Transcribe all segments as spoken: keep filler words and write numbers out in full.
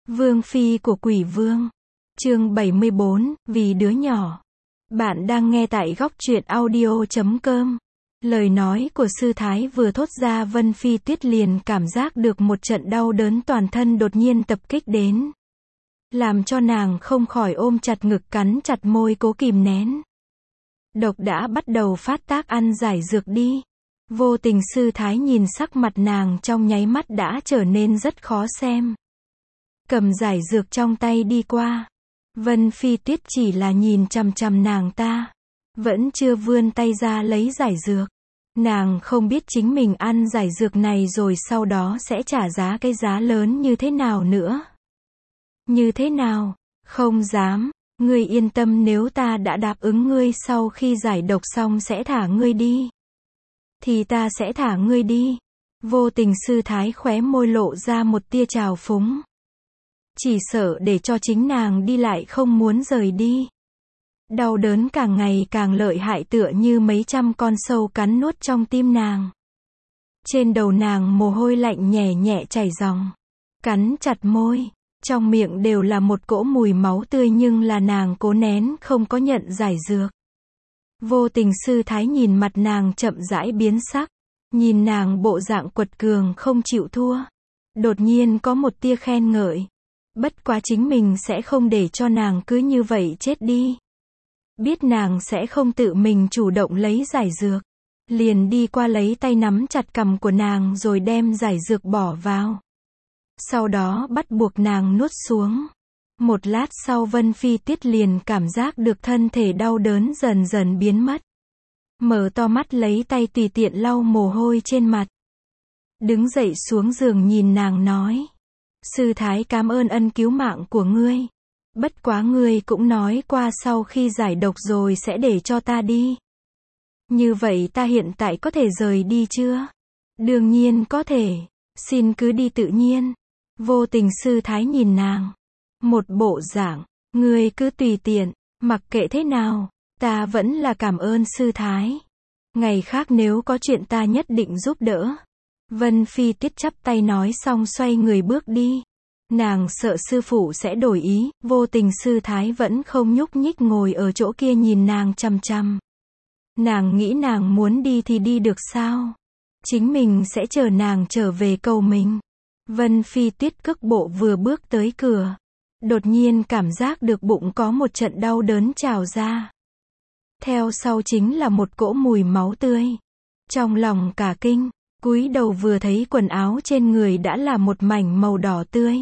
Vương phi của quỷ vương. Chương bảy mươi bốn, vì đứa nhỏ. Bạn đang nghe tại góc truyện audio chấm com. Lời nói của sư thái vừa thốt ra, Vân Phi Tuyết liền cảm giác được một trận đau đớn toàn thân đột nhiên tập kích đến, làm cho nàng không khỏi ôm chặt ngực, cắn chặt môi cố kìm nén. Độc đã bắt đầu phát tác, ăn giải dược đi. Vô tình sư thái nhìn sắc mặt nàng trong nháy mắt đã trở nên rất khó xem. Cầm giải dược trong tay đi qua. Vân Phi Tuyết chỉ là nhìn chằm chằm nàng ta, vẫn chưa vươn tay ra lấy giải dược. Nàng không biết chính mình ăn giải dược này rồi sau đó sẽ trả giá cái giá lớn như thế nào nữa. Như thế nào? Không dám. Ngươi yên tâm, nếu ta đã đáp ứng ngươi sau khi giải độc xong sẽ thả ngươi đi, thì ta sẽ thả ngươi đi. Vô tình sư thái khóe môi lộ ra một tia trào phúng. Chỉ sợ để cho chính nàng đi lại không muốn rời đi. Đau đớn càng ngày càng lợi hại, tựa như mấy trăm con sâu cắn nuốt trong tim nàng. Trên đầu nàng mồ hôi lạnh nhẹ nhẹ chảy ròng. Cắn chặt môi, trong miệng đều là một cỗ mùi máu tươi, nhưng là nàng cố nén không có nhận giải dược. Vô tình sư thái nhìn mặt nàng chậm rãi biến sắc, nhìn nàng bộ dạng quật cường không chịu thua, đột nhiên có một tia khen ngợi. Bất quá chính mình sẽ không để cho nàng cứ như vậy chết đi. Biết nàng sẽ không tự mình chủ động lấy giải dược, liền đi qua lấy tay nắm chặt cằm của nàng rồi đem giải dược bỏ vào. Sau đó bắt buộc nàng nuốt xuống. Một lát sau Vân Phi Tuyết liền cảm giác được thân thể đau đớn dần dần biến mất. Mở to mắt lấy tay tùy tiện lau mồ hôi trên mặt. Đứng dậy xuống giường nhìn nàng nói. Sư thái cảm ơn ân cứu mạng của ngươi. Bất quá ngươi cũng nói qua sau khi giải độc rồi sẽ để cho ta đi. Như vậy ta hiện tại có thể rời đi chưa? Đương nhiên có thể. Xin cứ đi tự nhiên. Vô tình sư thái nhìn nàng. Một bộ dạng, ngươi cứ tùy tiện, mặc kệ thế nào, ta vẫn là cảm ơn sư thái. Ngày khác nếu có chuyện ta nhất định giúp đỡ. Vân Phi Tuyết chắp tay nói xong xoay người bước đi. Nàng sợ sư phụ sẽ đổi ý, vô tình sư thái vẫn không nhúc nhích ngồi ở chỗ kia nhìn nàng chằm chằm. Nàng nghĩ nàng muốn đi thì đi được sao? Chính mình sẽ chờ nàng trở về cầu mình. Vân Phi Tuyết cước bộ vừa bước tới cửa, đột nhiên cảm giác được bụng có một trận đau đớn trào ra. Theo sau chính là một cỗ mùi máu tươi. Trong lòng cả kinh, cúi đầu vừa thấy quần áo trên người đã là một mảnh màu đỏ tươi.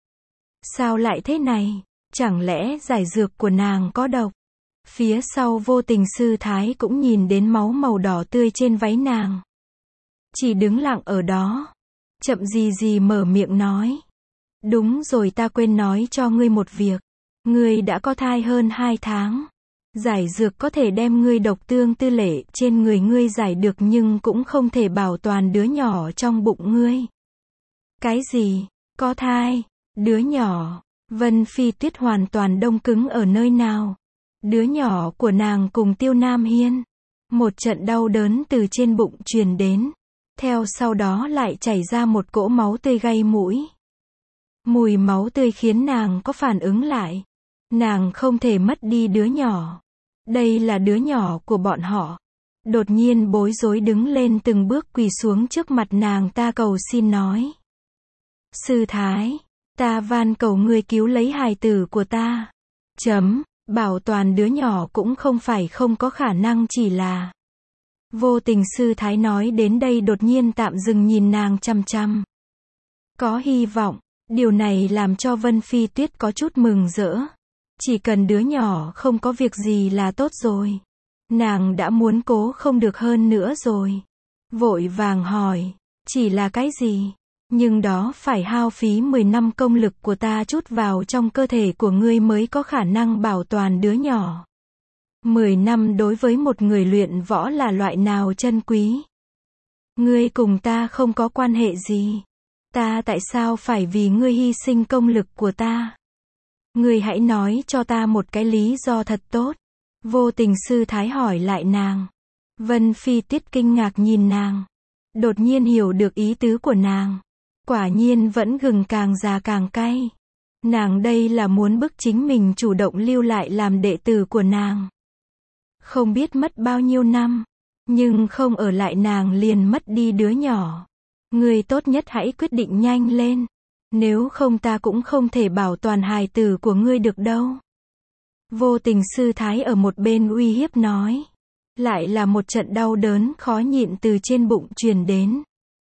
Sao lại thế này? Chẳng lẽ giải dược của nàng có độc? Phía sau vô tình sư thái cũng nhìn đến máu màu đỏ tươi trên váy nàng. Chỉ đứng lặng ở đó, chậm gì gì mở miệng nói. Đúng rồi, ta quên nói cho ngươi một việc. Ngươi đã có thai hơn hai tháng. Giải dược có thể đem ngươi độc tương tư lệ trên người ngươi giải được, nhưng cũng không thể bảo toàn đứa nhỏ trong bụng ngươi. Cái gì? Có thai? Đứa nhỏ? Vân Phi Tuyết hoàn toàn đông cứng ở nơi nào? Đứa nhỏ của nàng cùng Tiêu Nam Hiên. Một trận đau đớn từ trên bụng truyền đến. Theo sau đó lại chảy ra một cỗ máu tươi gây mũi. Mùi máu tươi khiến nàng có phản ứng lại. Nàng không thể mất đi đứa nhỏ. Đây là đứa nhỏ của bọn họ. Đột nhiên bối rối đứng lên từng bước quỳ xuống trước mặt nàng ta cầu xin nói. Sư thái, ta van cầu ngươi cứu lấy hài tử của ta. Chấm, bảo toàn đứa nhỏ cũng không phải không có khả năng, chỉ là... Vô tình sư thái nói đến đây đột nhiên tạm dừng nhìn nàng chằm chằm. Có hy vọng. Điều này làm cho Vân Phi Tuyết có chút mừng rỡ. Chỉ cần đứa nhỏ không có việc gì là tốt rồi. Nàng đã muốn cố không được hơn nữa rồi. Vội vàng hỏi, chỉ là cái gì? Nhưng đó phải hao phí mười năm công lực của ta chút vào trong cơ thể của ngươi mới có khả năng bảo toàn đứa nhỏ. mười năm đối với một người luyện võ là loại nào chân quý? Ngươi cùng ta không có quan hệ gì. Ta tại sao phải vì ngươi hy sinh công lực của ta? Ngươi hãy nói cho ta một cái lý do thật tốt. Vô tình sư thái hỏi lại nàng. Vân Phi Tuyết kinh ngạc nhìn nàng. Đột nhiên hiểu được ý tứ của nàng. Quả nhiên vẫn gừng càng già càng cay. Nàng đây là muốn bức chính mình chủ động lưu lại làm đệ tử của nàng. Không biết mất bao nhiêu năm, nhưng không ở lại nàng liền mất đi đứa nhỏ. Ngươi tốt nhất hãy quyết định nhanh lên. Nếu không ta cũng không thể bảo toàn hài tử của ngươi được đâu. Vô Tình sư thái ở một bên uy hiếp nói. Lại là một trận đau đớn khó nhịn từ trên bụng truyền đến.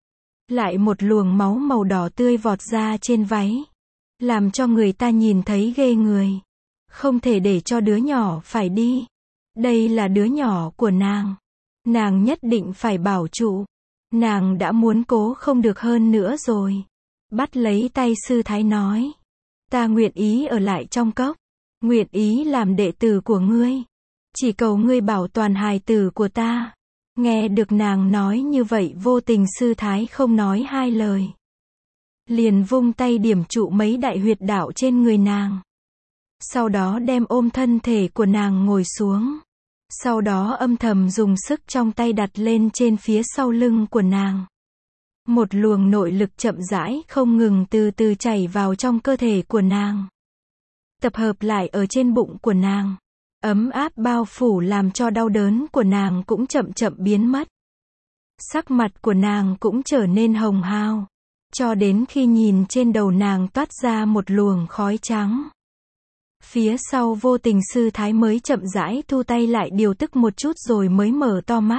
Lại một luồng máu màu đỏ tươi vọt ra trên váy. Làm cho người ta nhìn thấy ghê người. Không thể để cho đứa nhỏ phải đi. Đây là đứa nhỏ của nàng. Nàng nhất định phải bảo trụ. Nàng đã muốn cố không được hơn nữa rồi. Bắt lấy tay sư thái nói. Ta nguyện ý ở lại trong cốc. Nguyện ý làm đệ tử của ngươi. Chỉ cầu ngươi bảo toàn hài tử của ta. Nghe được nàng nói như vậy, Vô Tình sư thái không nói hai lời. Liền vung tay điểm trụ mấy đại huyệt đạo trên người nàng. Sau đó đem ôm thân thể của nàng ngồi xuống. Sau đó âm thầm dùng sức trong tay đặt lên trên phía sau lưng của nàng. Một luồng nội lực chậm rãi không ngừng từ từ chảy vào trong cơ thể của nàng. Tập hợp lại ở trên bụng của nàng. Ấm áp bao phủ làm cho đau đớn của nàng cũng chậm chậm biến mất. Sắc mặt của nàng cũng trở nên hồng hào. Cho đến khi nhìn trên đầu nàng toát ra một luồng khói trắng. Phía sau Vô Tình sư thái mới chậm rãi thu tay lại điều tức một chút rồi mới mở to mắt.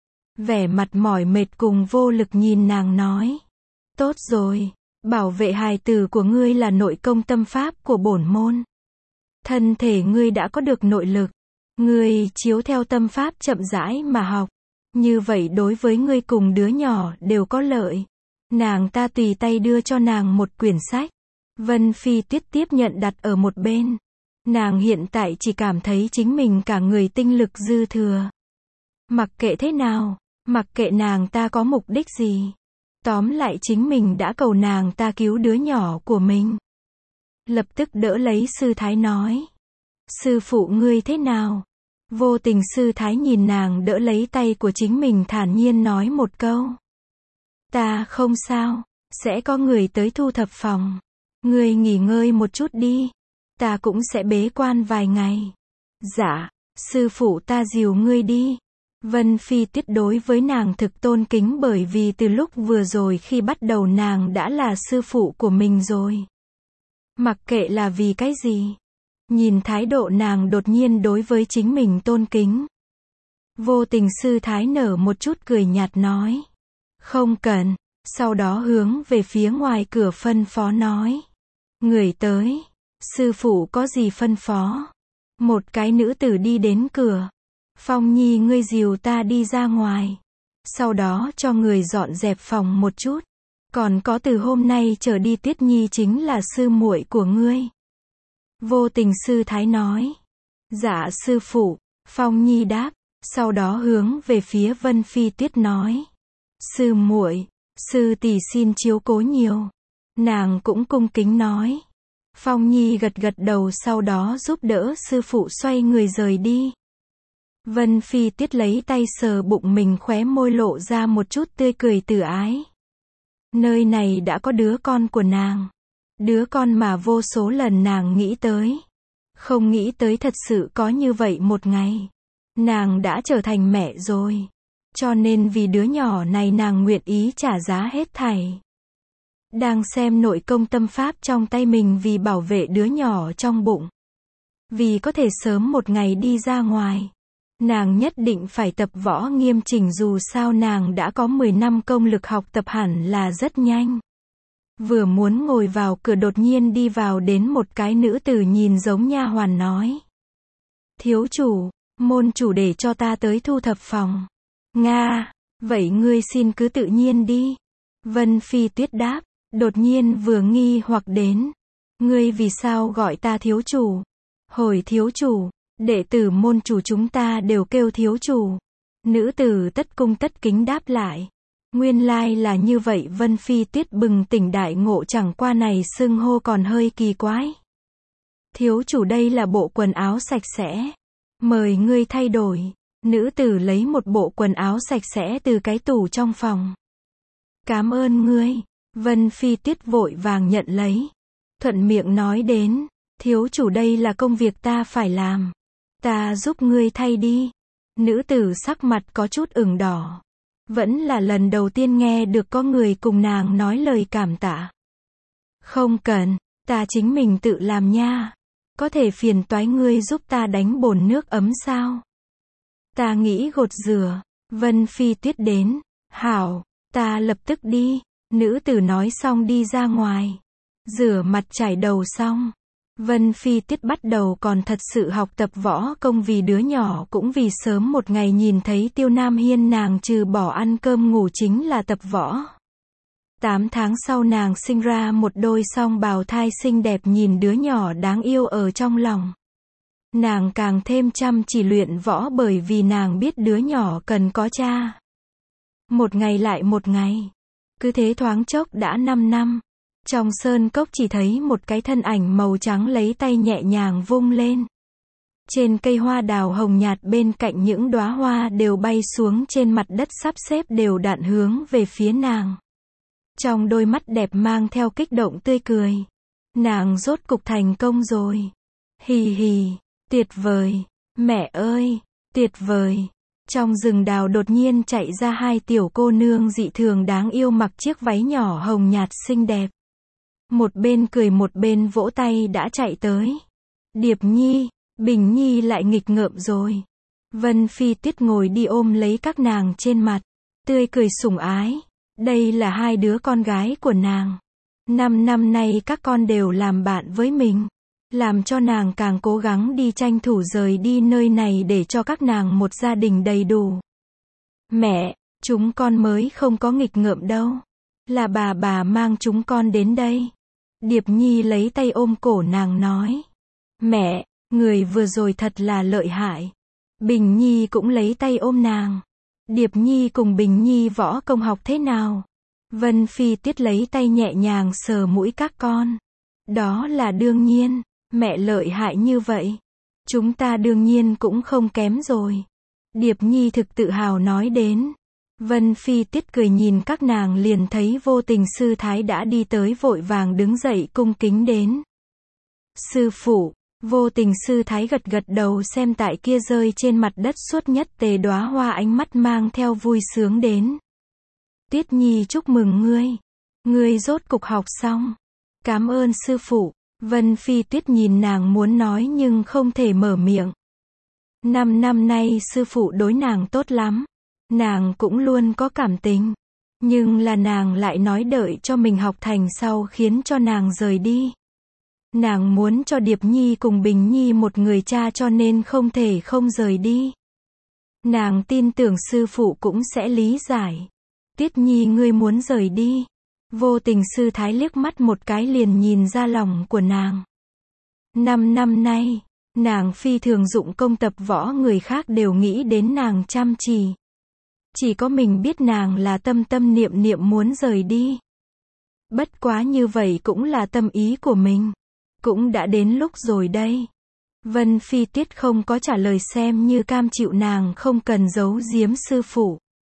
Vẻ mặt mỏi mệt cùng vô lực nhìn nàng nói. Tốt rồi, bảo vệ hài tử của ngươi là nội công tâm pháp của bổn môn. Thân thể ngươi đã có được nội lực. Ngươi chiếu theo tâm pháp chậm rãi mà học. Như vậy đối với ngươi cùng đứa nhỏ đều có lợi. Nàng ta tùy tay đưa cho nàng một quyển sách. Vân Phi Tuyết tiếp nhận đặt ở một bên. Nàng hiện tại chỉ cảm thấy chính mình cả người tinh lực dư thừa. Mặc kệ thế nào, mặc kệ nàng ta có mục đích gì. Tóm lại chính mình đã cầu nàng ta cứu đứa nhỏ của mình. Lập tức đỡ lấy sư thái nói. Sư phụ ngươi thế nào? Vô Tình sư thái nhìn nàng đỡ lấy tay của chính mình thản nhiên nói một câu. Ta không sao, sẽ có người tới thu thập phòng. Ngươi nghỉ ngơi một chút đi. Ta cũng sẽ bế quan vài ngày. Dạ, sư phụ ta dìu ngươi đi. Vân Phi Tuyết đối với nàng thực tôn kính bởi vì từ lúc vừa rồi khi bắt đầu nàng đã là sư phụ của mình rồi. Mặc kệ là vì cái gì. Nhìn thái độ nàng đột nhiên đối với chính mình tôn kính. Vô Tình sư thái nở một chút cười nhạt nói. Không cần. Sau đó hướng về phía ngoài cửa phân phó nói. Người tới. Sư phụ có gì phân phó? Một cái nữ tử đi đến cửa. Phong Nhi ngươi dìu ta đi ra ngoài. Sau đó cho người dọn dẹp phòng một chút. Còn có từ hôm nay trở đi Tuyết Nhi chính là sư muội của ngươi. Vô Tình sư thái nói. Dạ sư phụ. Phong Nhi đáp. Sau đó hướng về phía Vân Phi Tuyết nói. Sư muội, sư tỷ xin chiếu cố nhiều. Nàng cũng cung kính nói. Phong Nhi gật gật đầu sau đó giúp đỡ sư phụ xoay người rời đi. Vân Phi Tuyết lấy tay sờ bụng mình, khóe môi lộ ra một chút tươi cười từ ái. Nơi này đã có đứa con của nàng. Đứa con mà vô số lần nàng nghĩ tới. Không nghĩ tới thật sự có như vậy một ngày. Nàng đã trở thành mẹ rồi. Cho nên vì đứa nhỏ này nàng nguyện ý trả giá hết thảy. Đang xem nội công tâm pháp trong tay mình vì bảo vệ đứa nhỏ trong bụng. Vì có thể sớm một ngày đi ra ngoài. Nàng nhất định phải tập võ nghiêm chỉnh, dù sao nàng đã có mười năm công lực học tập hẳn là rất nhanh. Vừa muốn ngồi vào cửa đột nhiên đi vào đến một cái nữ tử nhìn giống nha hoàn nói. Thiếu chủ, môn chủ để cho ta tới thu thập phòng. Nga, vậy ngươi xin cứ tự nhiên đi. Vân Phi Tuyết đáp, đột nhiên vừa nghi hoặc đến. Ngươi vì sao gọi ta thiếu chủ? Hồi thiếu chủ, đệ tử môn chủ chúng ta đều kêu thiếu chủ. Nữ tử tất cung tất kính đáp lại. Nguyên lai là như vậy. Vân Phi Tuyết bừng tỉnh đại ngộ, chẳng qua này xưng hô còn hơi kỳ quái. Thiếu chủ đây là bộ quần áo sạch sẽ. Mời ngươi thay đổi. Nữ tử lấy một bộ quần áo sạch sẽ từ cái tủ trong phòng. Cảm ơn ngươi. Vân Phi Tuyết vội vàng nhận lấy. thuận miệng nói đến, thiếu chủ đây là công việc ta phải làm. Ta giúp ngươi thay đi. Nữ tử sắc mặt có chút ửng đỏ. Vẫn là lần đầu tiên nghe được có người cùng nàng nói lời cảm tạ. Không cần, ta chính mình tự làm nha. Có thể phiền toái ngươi giúp ta đánh bồn nước ấm sao? Ta nghĩ gột rửa. Vân Phi Tuyết đến. Hảo, ta lập tức đi. Nữ tử nói xong đi ra ngoài. Rửa mặt chải đầu xong. Vân Phi Tuyết bắt đầu còn thật sự học tập võ công vì đứa nhỏ cũng vì sớm một ngày nhìn thấy Tiêu Nam Hiên nàng trừ bỏ ăn cơm ngủ chính là tập võ. Tám tháng sau nàng sinh ra một đôi song bào thai xinh đẹp nhìn đứa nhỏ đáng yêu ở trong lòng. Nàng càng thêm chăm chỉ luyện võ bởi vì nàng biết đứa nhỏ cần có cha. Một ngày lại một ngày. Cứ thế thoáng chốc đã năm năm. Trong sơn cốc chỉ thấy một cái thân ảnh màu trắng lấy tay nhẹ nhàng vung lên. Trên cây hoa đào hồng nhạt bên cạnh những đóa hoa đều bay xuống trên mặt đất sắp xếp đều đặn hướng về phía nàng. Trong đôi mắt đẹp mang theo kích động tươi cười. Nàng rốt cục thành công rồi. Hì hì, tuyệt vời, mẹ ơi, tuyệt vời. Trong rừng đào đột nhiên chạy ra hai tiểu cô nương dị thường đáng yêu mặc chiếc váy nhỏ hồng nhạt xinh đẹp. Một bên cười một bên vỗ tay đã chạy tới. Điệp Nhi, Bình Nhi lại nghịch ngợm rồi. Vân Phi Tuyết ngồi đi ôm lấy các nàng trên mặt. Tươi cười sủng ái. Đây là hai đứa con gái của nàng. Năm năm nay các con đều làm bạn với mình. Làm cho nàng càng cố gắng đi tranh thủ rời đi nơi này để cho các nàng một gia đình đầy đủ. Mẹ, chúng con mới không có nghịch ngợm đâu. Là bà bà mang chúng con đến đây. Điệp Nhi lấy tay ôm cổ nàng nói. Mẹ, người vừa rồi thật là lợi hại. Bình Nhi cũng lấy tay ôm nàng. Điệp Nhi cùng Bình Nhi võ công học thế nào? Vân Phi Tuyết lấy tay nhẹ nhàng sờ mũi các con. Đó là đương nhiên, mẹ lợi hại như vậy. Chúng ta đương nhiên cũng không kém rồi. Điệp Nhi thực tự hào nói đến. Vân Phi Tuyết cười nhìn các nàng liền thấy Vô Tình sư thái đã đi tới vội vàng đứng dậy cung kính đến. Sư phụ, Vô Tình sư thái gật gật đầu xem tại kia rơi trên mặt đất suốt nhất tề đóa hoa ánh mắt mang theo vui sướng đến. Tuyết Nhi chúc mừng ngươi. Ngươi rốt cục học xong. Cảm ơn sư phụ. Vân Phi Tuyết nhìn nàng muốn nói nhưng không thể mở miệng. Năm năm nay sư phụ đối nàng tốt lắm. Nàng cũng luôn có cảm tình. Nhưng là nàng lại nói đợi cho mình học thành sau khiến cho nàng rời đi. Nàng muốn cho Điệp Nhi cùng Bình Nhi một người cha cho nên không thể không rời đi. Nàng tin tưởng sư phụ cũng sẽ lý giải. Tuyết Nhi ngươi muốn rời đi. Vô Tình sư thái liếc mắt một cái liền nhìn ra lòng của nàng. Năm năm nay, nàng phi thường dụng công tập võ người khác đều nghĩ đến nàng chăm chỉ. Chỉ có mình biết nàng là tâm tâm niệm niệm muốn rời đi. Bất quá như vậy cũng là tâm ý của mình. Cũng đã đến lúc rồi đây. Vân Phi Tuyết không có trả lời xem như cam chịu nàng không cần giấu giếm sư phụ.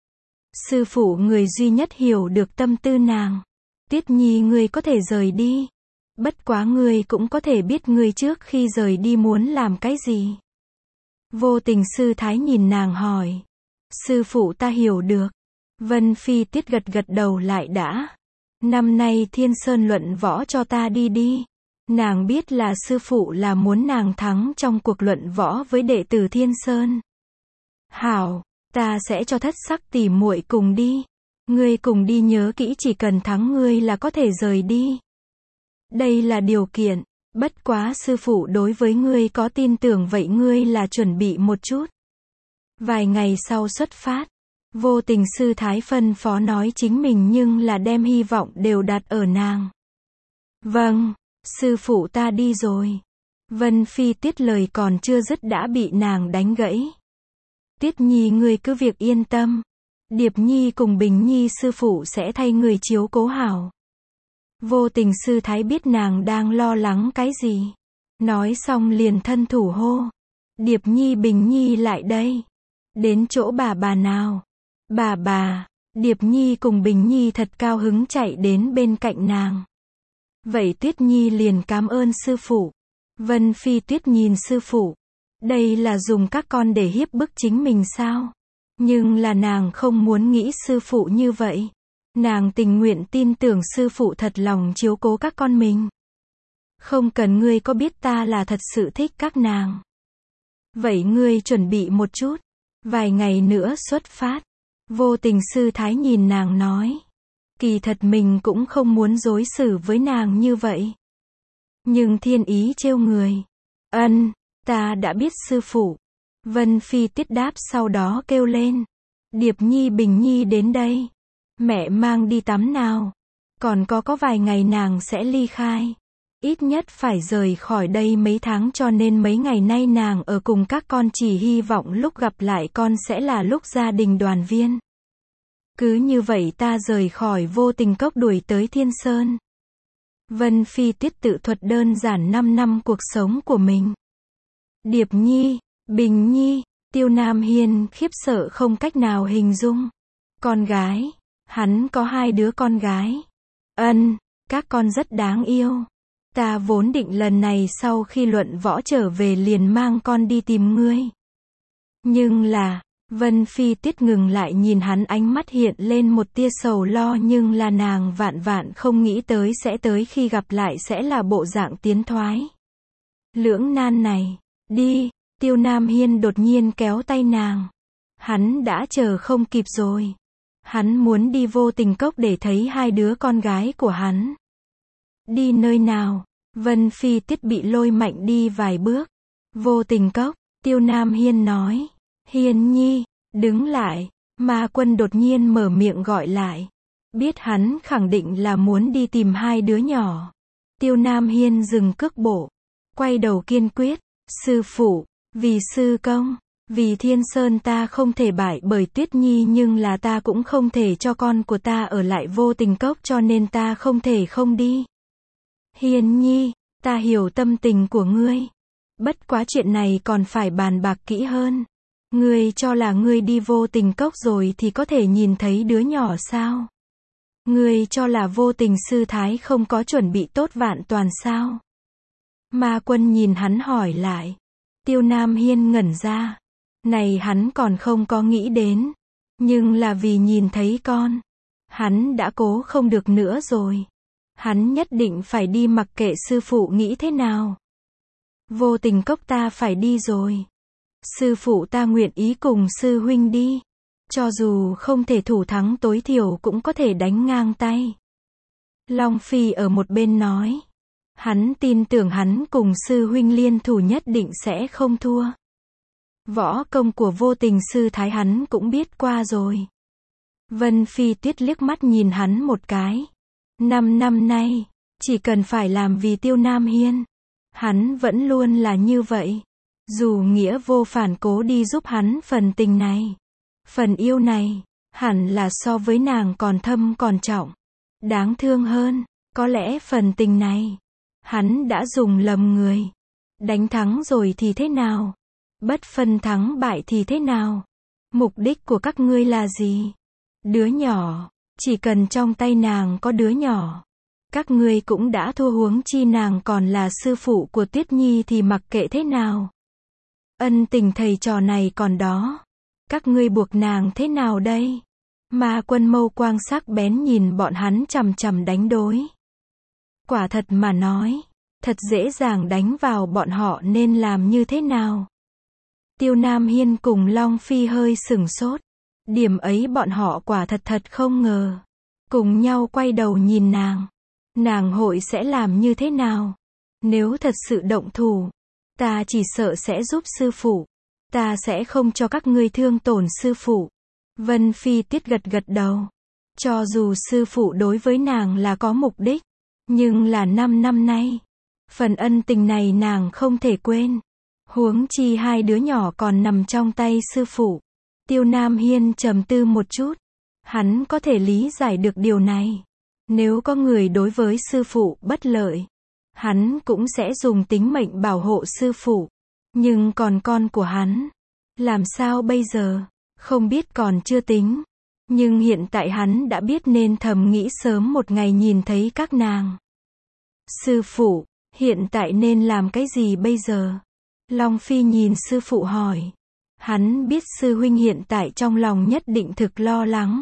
Sư phụ người duy nhất hiểu được tâm tư nàng. Tuyết Nhi ngươi có thể rời đi. Bất quá ngươi cũng có thể biết ngươi trước khi rời đi muốn làm cái gì. Vô Tình sư thái nhìn nàng hỏi. Sư phụ ta hiểu được. Vân Phi Tuyết gật gật đầu lại đã. Năm nay Thiên Sơn luận võ cho ta đi đi. Nàng biết là sư phụ là muốn nàng thắng trong cuộc luận võ với đệ tử Thiên Sơn. Hảo, ta sẽ cho Thất Sắc tỷ muội cùng đi. Ngươi cùng đi nhớ kỹ chỉ cần thắng ngươi là có thể rời đi. Đây là điều kiện, bất quá sư phụ đối với ngươi có tin tưởng vậy ngươi là chuẩn bị một chút. Vài ngày sau xuất phát, Vô Tình sư thái phân phó nói chính mình nhưng là đem hy vọng đều đặt ở nàng. Vâng, sư phụ ta đi rồi. Vân Phi Tuyết lời còn chưa dứt đã bị nàng đánh gãy. Tuyết Nhi ngươi cứ việc yên tâm. Điệp Nhi cùng Bình Nhi sư phụ sẽ thay người chiếu cố hảo. Vô Tình sư thái biết nàng đang lo lắng cái gì. Nói xong liền thân thủ hô. Điệp Nhi Bình Nhi lại đây. Đến chỗ bà bà nào. Bà bà. Điệp Nhi cùng Bình Nhi thật cao hứng chạy đến bên cạnh nàng. Vậy Tuyết Nhi liền cảm ơn sư phụ. Vân Phi Tuyết nhìn sư phụ. Đây là dùng các con để hiếp bức chính mình sao? Nhưng là nàng không muốn nghĩ sư phụ như vậy. Nàng tình nguyện tin tưởng sư phụ thật lòng chiếu cố các con mình. Không cần ngươi có biết ta là thật sự thích các nàng. Vậy ngươi chuẩn bị một chút. Vài ngày nữa xuất phát. Vô Tình sư thái nhìn nàng nói. Kỳ thật mình cũng không muốn đối xử với nàng như vậy. Nhưng thiên ý trêu người. Ân, ta đã biết sư phụ. Vân Phi Tuyết đáp sau đó kêu lên. Điệp Nhi Bình Nhi đến đây. Mẹ mang đi tắm nào. Còn có có vài ngày nàng sẽ ly khai. Ít nhất phải rời khỏi đây mấy tháng cho nên mấy ngày nay nàng ở cùng các con chỉ hy vọng lúc gặp lại con sẽ là lúc gia đình đoàn viên. Cứ như vậy ta rời khỏi Vô Tình Cốc đuổi tới Thiên Sơn. Vân Phi Tuyết tự thuật đơn giản năm năm cuộc sống của mình. Điệp Nhi, Bình Nhi, Tiêu Nam Hiên khiếp sợ không cách nào hình dung. Con gái, hắn có hai đứa con gái. Ân, các con rất đáng yêu. Ta vốn định lần này sau khi luận võ trở về liền mang con đi tìm ngươi. Nhưng là, Vân Phi Tuyết ngừng lại nhìn hắn, ánh mắt hiện lên một tia sầu lo, nhưng là nàng vạn vạn không nghĩ tới sẽ tới khi gặp lại sẽ là bộ dạng tiến thoái lưỡng nan này. Đi, Tiêu Nam Hiên đột nhiên kéo tay nàng. Hắn đã chờ không kịp rồi. Hắn muốn đi Vô Tình Cốc để thấy hai đứa con gái của hắn. Đi nơi nào? Vân Phi Tuyết bị lôi mạnh đi vài bước. Vô Tình Cốc, Tiêu Nam Hiên nói. Hiên Nhi, đứng lại. Ma Quân đột nhiên mở miệng gọi lại. Biết hắn khẳng định là muốn đi tìm hai đứa nhỏ. Tiêu Nam Hiên dừng cước bộ. Quay đầu kiên quyết. Sư phụ, vì sư công, vì Thiên Sơn ta không thể bại bởi Tuyết Nhi, nhưng là ta cũng không thể cho con của ta ở lại Vô Tình Cốc cho nên ta không thể không đi. Hiên Nhi, ta hiểu tâm tình của ngươi. Bất quá chuyện này còn phải bàn bạc kỹ hơn. Ngươi cho là ngươi đi Vô Tình Cốc rồi thì có thể nhìn thấy đứa nhỏ sao? Ngươi cho là Vô Tình sư thái không có chuẩn bị tốt vạn toàn sao? Ma Quân nhìn hắn hỏi lại. Tiêu Nam Hiên ngẩn ra. Này hắn còn không có nghĩ đến. Nhưng là vì nhìn thấy con. Hắn đã cố không được nữa rồi. Hắn nhất định phải đi mặc kệ sư phụ nghĩ thế nào. Vô Tình Cốc ta phải đi rồi. Sư phụ ta nguyện ý cùng sư huynh đi. Cho dù không thể thủ thắng tối thiểu cũng có thể đánh ngang tay. Long Phi ở một bên nói. Hắn tin tưởng hắn cùng sư huynh liên thủ nhất định sẽ không thua. Võ công của Vô Tình sư thái hắn cũng biết qua rồi. Vân Phi Tuyết liếc mắt nhìn hắn một cái. Năm năm nay, chỉ cần phải làm vì Tiêu Nam Hiên, hắn vẫn luôn là như vậy. Dù nghĩa vô phản cố đi giúp hắn, phần tình này, phần yêu này, hẳn là so với nàng còn thâm còn trọng. Đáng thương hơn, có lẽ phần tình này, hắn đã dùng lầm người. Đánh thắng rồi thì thế nào? Bất phân thắng bại thì thế nào? Mục đích của các ngươi là gì? Đứa nhỏ, chỉ cần trong tay nàng có đứa nhỏ, các ngươi cũng đã thua, huống chi nàng còn là sư phụ của Tuyết Nhi thì mặc kệ thế nào. Ân tình thầy trò này còn đó. Các ngươi buộc nàng thế nào đây? Ma Quân mâu quang sắc bén nhìn bọn hắn chằm chằm đánh đối. Quả thật mà nói, thật dễ dàng đánh vào bọn họ, nên làm như thế nào? Tiêu Nam Hiên cùng Long Phi hơi sửng sốt. Điểm ấy bọn họ quả thật thật không ngờ. Cùng nhau quay đầu nhìn nàng. Nàng hội sẽ làm như thế nào? Nếu thật sự động thủ, ta chỉ sợ sẽ giúp sư phụ. Ta sẽ không cho các ngươi thương tổn sư phụ. Vân Phi Tuyết gật gật đầu. Cho dù sư phụ đối với nàng là có mục đích, nhưng là năm năm nay, phần ân tình này nàng không thể quên. Huống chi hai đứa nhỏ còn nằm trong tay sư phụ. Tiêu Nam Hiên trầm tư một chút. Hắn có thể lý giải được điều này. Nếu có người đối với sư phụ bất lợi, hắn cũng sẽ dùng tính mệnh bảo hộ sư phụ. Nhưng còn con của hắn, làm sao bây giờ? Không biết còn chưa tính. Nhưng hiện tại hắn đã biết nên thầm nghĩ sớm một ngày nhìn thấy các nàng. Sư phụ, hiện tại nên làm cái gì bây giờ? Long Phi nhìn sư phụ hỏi. Hắn biết sư huynh hiện tại trong lòng nhất định thực lo lắng.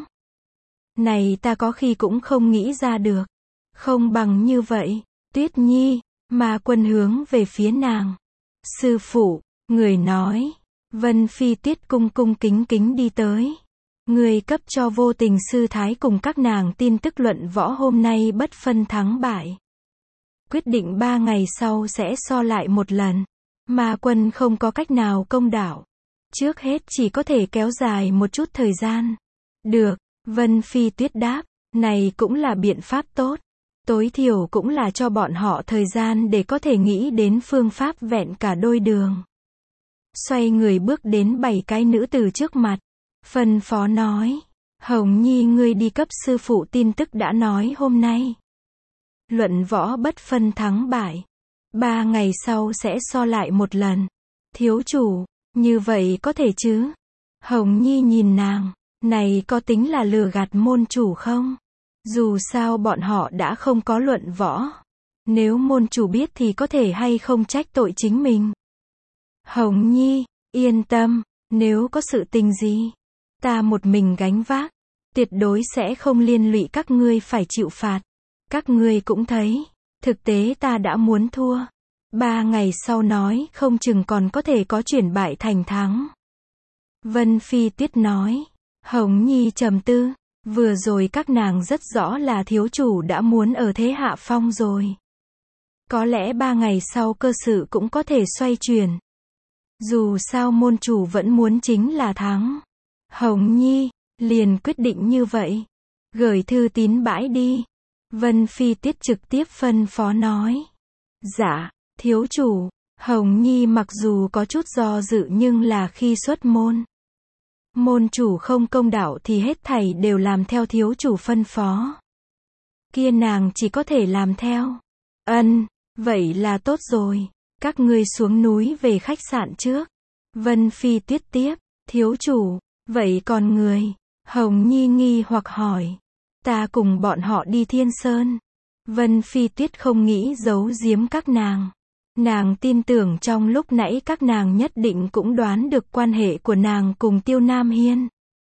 Này ta có khi cũng không nghĩ ra được. Không bằng như vậy, Tuyết Nhi, Ma Quân hướng về phía nàng. Sư phụ, người nói. Vân Phi Tuyết cung cung kính kính đi tới. Người cấp cho Vô Tình sư thái cùng các nàng tin tức luận võ hôm nay bất phân thắng bại. Quyết định ba ngày sau sẽ so lại một lần. Ma Quân không có cách nào công đạo. Trước hết chỉ có thể kéo dài một chút thời gian. Được, Vân Phi Tuyết đáp, này cũng là biện pháp tốt. Tối thiểu cũng là cho bọn họ thời gian để có thể nghĩ đến phương pháp vẹn cả đôi đường. Xoay người bước đến bảy cái nữ tử trước mặt. Phân phó nói, Hồng Nhi ngươi đi cấp sư phụ tin tức đã nói hôm nay. Luận võ bất phân thắng bại. Ba ngày sau sẽ so lại một lần. Thiếu chủ, như vậy có thể chứ? Hồng Nhi nhìn nàng, này có tính là lừa gạt môn chủ không? Dù sao bọn họ đã không có luận võ. Nếu môn chủ biết thì có thể hay không trách tội chính mình. Hồng Nhi, yên tâm, nếu có sự tình gì, ta một mình gánh vác, tuyệt đối sẽ không liên lụy các ngươi phải chịu phạt. Các ngươi cũng thấy, thực tế ta đã muốn thua. Ba ngày sau nói không chừng còn có thể có chuyển bại thành thắng. Vân Phi Tuyết nói. Hồng Nhi trầm tư, vừa rồi các nàng rất rõ là thiếu chủ đã muốn ở thế hạ phong rồi. Có lẽ ba ngày sau cơ sự cũng có thể xoay chuyển. Dù sao môn chủ vẫn muốn chính là thắng. Hồng Nhi, liền quyết định như vậy. Gửi thư tín bãi đi. Vân Phi Tuyết trực tiếp phân phó nói. Dạ, thiếu chủ. Hồng Nhi mặc dù có chút do dự nhưng là khi xuất môn. Môn chủ không công đạo thì hết thảy đều làm theo thiếu chủ phân phó. Kia nàng chỉ có thể làm theo. Ân, vậy là tốt rồi. Các ngươi xuống núi về khách sạn trước. Vân Phi Tuyết tiếp. Thiếu chủ, vậy còn người? Hồng Nhi nghi hoặc hỏi. Ta cùng bọn họ đi Thiên Sơn. Vân Phi Tuyết không nghĩ giấu giếm các nàng. Nàng tin tưởng trong lúc nãy các nàng nhất định cũng đoán được quan hệ của nàng cùng Tiêu Nam Hiên.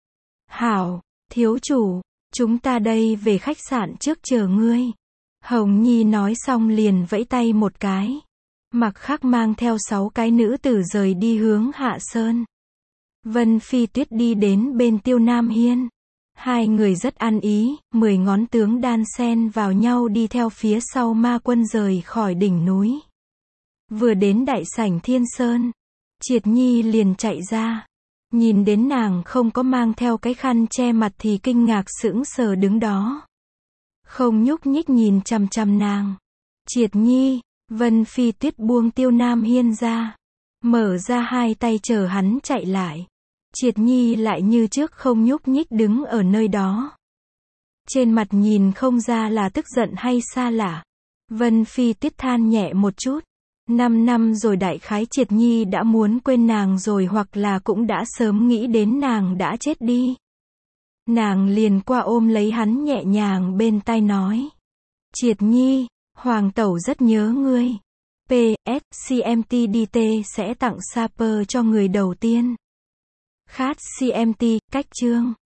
Hảo, thiếu chủ, chúng ta đây về khách sạn trước chờ ngươi. Hồng Nhi nói xong liền vẫy tay một cái. Mặc Khắc mang theo sáu cái nữ tử rời đi hướng Hạ Sơn. Vân Phi Tuyết đi đến bên Tiêu Nam Hiên. Hai người rất ăn ý, mười ngón tướng đan xen vào nhau đi theo phía sau Ma Quân rời khỏi đỉnh núi. Vừa đến đại sảnh Thiên Sơn, Triệt Nhi liền chạy ra. Nhìn đến nàng không có mang theo cái khăn che mặt thì kinh ngạc sững sờ đứng đó. Không nhúc nhích nhìn chằm chằm nàng. Triệt Nhi, Vân Phi Tuyết buông Tiêu Nam Hiên ra. Mở ra hai tay chờ hắn chạy lại. Triệt Nhi lại như trước không nhúc nhích đứng ở nơi đó. Trên mặt nhìn không ra là tức giận hay xa lạ. Vân Phi Tuyết than nhẹ một chút. Năm năm rồi đại khái Triệt Nhi đã muốn quên nàng rồi hoặc là cũng đã sớm nghĩ đến nàng đã chết đi. Nàng liền qua ôm lấy hắn nhẹ nhàng bên tai nói. Triệt Nhi, Hoàng Tẩu rất nhớ ngươi. pê ét xê em tê đê tê sẽ tặng Saper cho người đầu tiên. Khát xê em tê, cách chương.